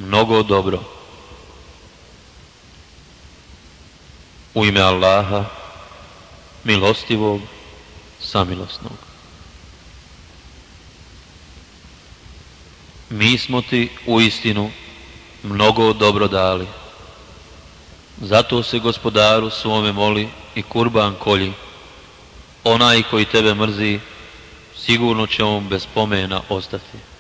mnogo dobro. U ime Allaha, milostivog, samilosnog. Mi smo ti uistinu mnogo dobro dali. Zato se Gospodaru svome moli i kurban kolji. Onaj koji tebe mrzi, sigurno će on bez pomena ostati.